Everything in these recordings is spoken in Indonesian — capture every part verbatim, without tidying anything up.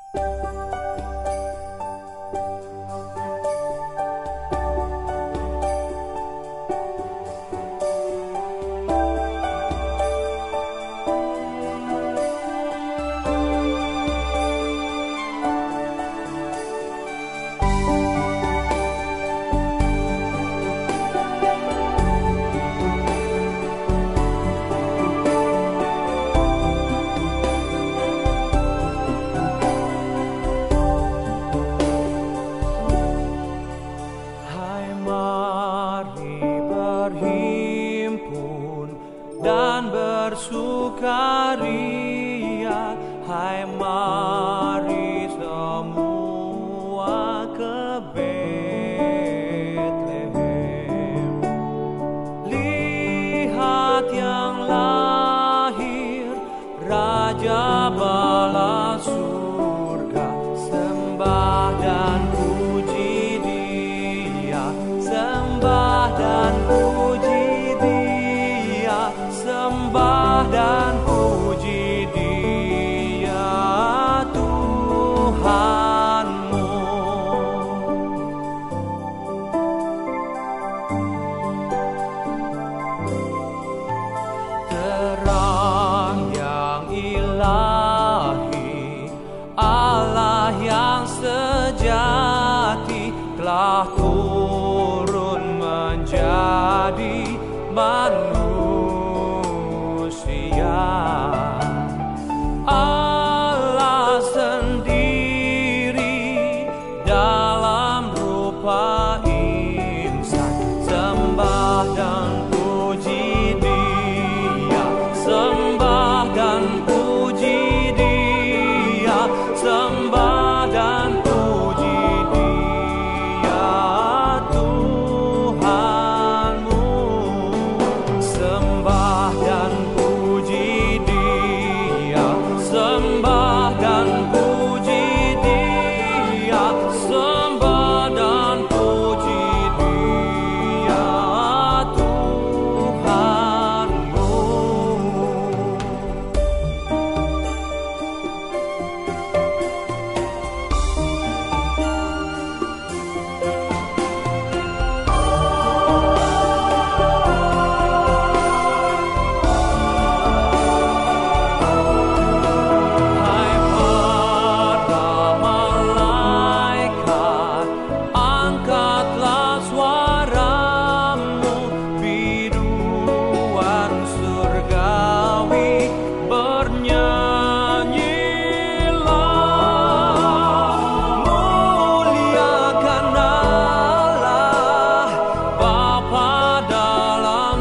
Dan bersukaria, hai mari semua ke Betlehem. Lihat yang lahir, Raja bala surga, sembah dan puji Dia, sembah dan puji Dia, sembah dan puji Dia, Tuhanmu. Terang yang ilahi, Allah yang sejati, telah turun menjadi manusia. Allah sendiri dalam rupa insan, sembah dan puji Dia, sembah dan puji Dia, sembah dan puji Dia, Tuhanmu. Sembah dan puji Dia, sembah dan puji Dia, sembah dan puji Dia, Tuhanmu. Hai para malaikat, angkatlah suaramu, biduan surgawi, bernyanyilah, muliakan Allah Bapa dalam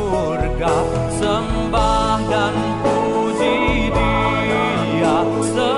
surga, sembah dan puji Dia.